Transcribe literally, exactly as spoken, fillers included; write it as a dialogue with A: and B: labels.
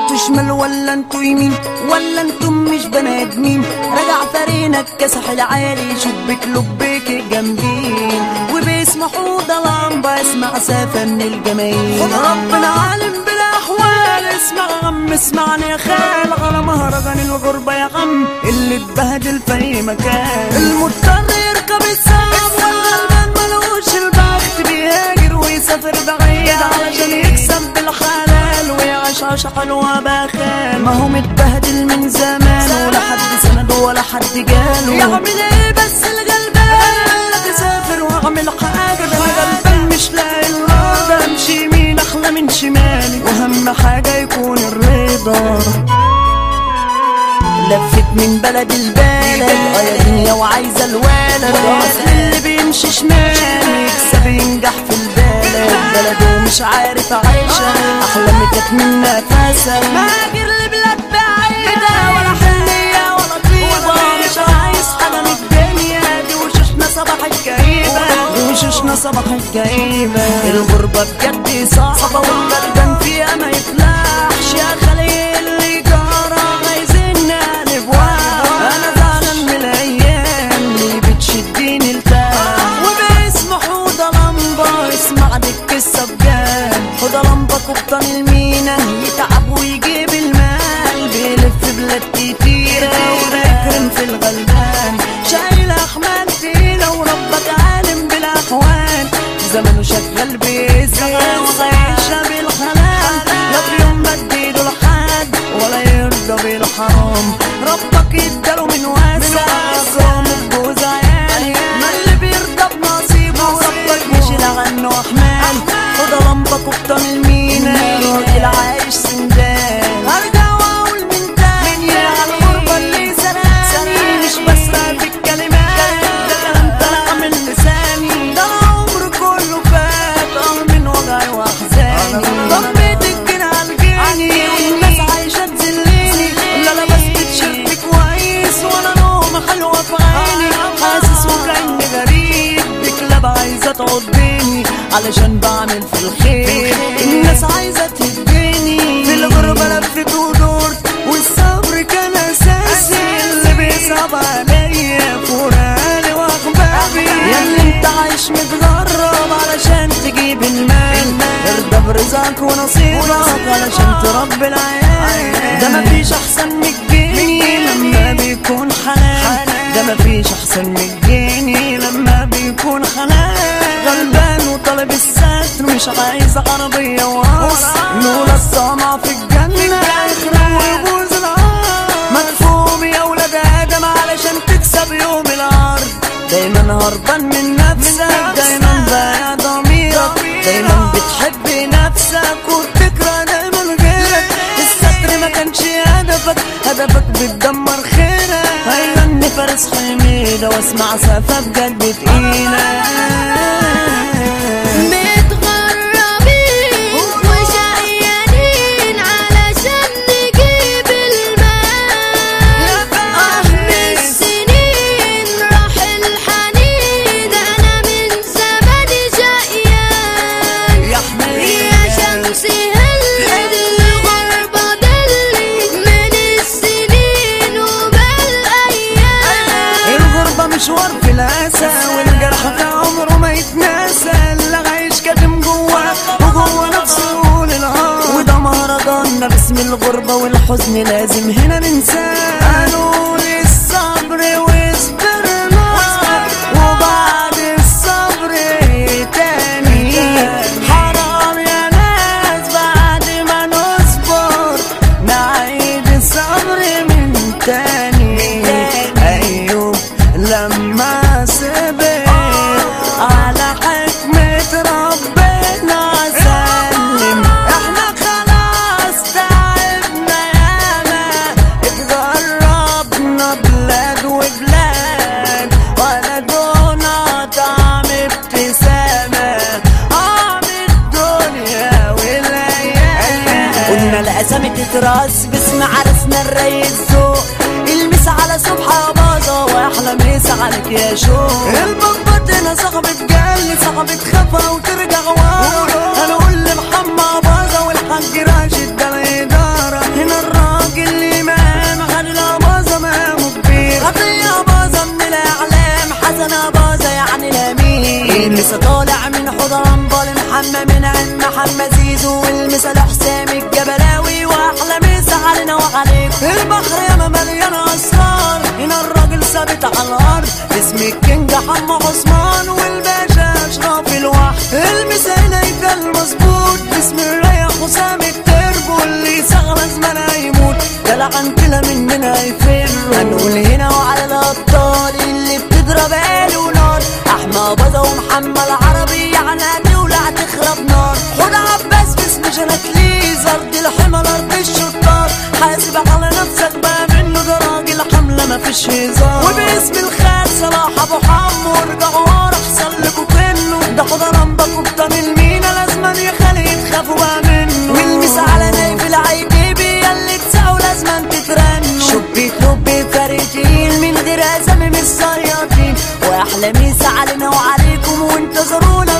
A: انتوا شمال ولا انتوا يمين ولا انتم مش بني ادمين؟ راجع فرينك كسح العالي شبك لبيك الجامدين وباسم حوض لمبة اسمع سافة من الجماهير. ربنا عالم بالاحوال اسمع غم اسمعني يا خال على مهرجان الغربة يا غم اللي اتبهدل في اي مكان. المضطر يركب السام والغلبان ملوش البخت بيهاجر ويسافر بعيد علشان يكسب بالحلال ويعيش عيشة حلوة بخال. ما هو متبهدل من زمان ولا حد سنده ولا حد جاله. يعمل ايه بس الغلبان قالك اسافر واعمل حاجة ده الغلبان مش لاقي الرضا. امشي يمين احلى من شمالي واهم حاجة يكون الرضا. لفت من بلد البلد اه يا دنيا وعايزة الولد اصل اللي بيمشي شمال يكسب ينجح في البلد بلده مش عارف عايشة احلامي كانت من نفسها. مهاجر لبلاد بعيدة ولا حنية ولا طيبة مش عايز حاجة من الدنيا دي وشوشنا صباح الكئيبة دي وشوشنا صباح الكئيبة. الغربة بجد صعبة والغلبان فيها ما يفلحش يا خليل اللي جارة عايزين نقلب واحد. انا زعلان من الايام اللي بتشديني لتحت وباسم حوض لمبة اسمع دي القصة بجد. حوض لمبة قبطان المينا يتعب ويجيب المال بيلف بلاد كتيرة وبيكرم في الغلبان شايل احمال تقيلة وربك عالم بالاحوال زمانه شغال بيسعى وعايشة بالحلال لا في يوم مديله لحد ولا يرضى بالحرام. ربك يداله من واسع اكرامه بجوز عيال ما اللي بيرضى بنصيبه وربك يشيل عنه احمال. حوض لمبة قبطان المينا راجل عايش سندان. ارجع واقول من تاني على الغربة اللي سرقاني مش بسرق في الكلمات ده كلام طالع من لساني ده العمر كله فات اه من وجعي واحزاني. ضميت الجنى عالجيني والناس عايشة تذليني لا لبست تيشيرت كويس ولا نومة حلوة في عيني حاسس وكأني غريب بكلاب عايزة تعضني علشان بعمل في الخير الناس عايزة تهديني. في الغربة لفت ودورت والصبر كان اساسي اللي بيصعب عليا فورالي واخبابي. يا اللي انت عايش متغرب علشان تجيب المال ارضى برزقك ونصيبك علشان تربي العيال. ده مفيش احسن من الجني لما بيكون حلال ده مفيش احسن من الجني لما بيكون حلال. غلبان وطالب الستر مش عايز عربية وقصر نقول الصامع في الجنة اخره ويبوظ العار. مدفوم يا ولاد ادم علشان تكسب يوم العرض دايما هربان من نفسك دايما بايع ضميرك دايما بتحب نفسك وبتكره دايما غيرك. الستر ما كانش هدفك هدفك بتدمر خيرك. هيغني فارس حميدة واسمع سافة بجد تقيلة. مشوار في الاسى والجرح في عمره ما يتناسى اللي عايش كاتم جواه وجوه نفسه للهار. وده مهرجاننا باسم الغربة والحزن لازم هنا ننساه. قالوا لي الصبر واصبرنا وبعد الصبر تاني حرام يا ناس بعد ما نصبر نعيد الصبر من تاني. ايوب لما سبت على حكمة ربنا سلم احنا خلاص تعبنا ياما اتغربنا بلاد وبلاد ولا دونا طعم ابتسامة عم الدنيا والايام. قلنا الاسامي تتراس باسم عرسنا الريس ذوق المس على صبحة باظة واحلى مسا عليك يا شوق. البطبط هنا صاحبة جالي صاحبة خفا وترجع ورا هنقول لمحمد باظة والحاج راشد ده الإدارة. المسا طالع من حضرمبة لمحمى من عم محمد زيزو، والمسا لحسام الجبلاوي واحلى مسا علينا وعليكم. البحر ياما مليان اسرار، هنا الراجل ثابت على الارض، اسم الكينج حمو عثمان والباشا اشرف الوحد. المسا هنا يفضل مظبوط باسم الريح حسام التربو، اللي يسغل زمانها يموت دلع انتلا مننا يفر. هنقول هنا وعلى الابطال اللي بتضرب قالوا نار، احمى بازا ومحمد العربي يعني هتولع تخرب نار. خد عباس باسم جناتليز ارض الحمى ارض الشطار، حاسب على نفسك بقى منه ده راجل حمله مفيش هزار. وباسم الخال صلاح ابو حمو ارجعوا ورا احسن لكوا كنه، ده حضرمبة قبطان المينا لازما يا خالي تخافوا بقى منه. والمسا على نايف العيديبي ياللي تسعوا لازما تترنوا، شبيت لبي فريقين من غير اسامي مش صيادين، واحلى مسا علينا وعليكم وانتظرونا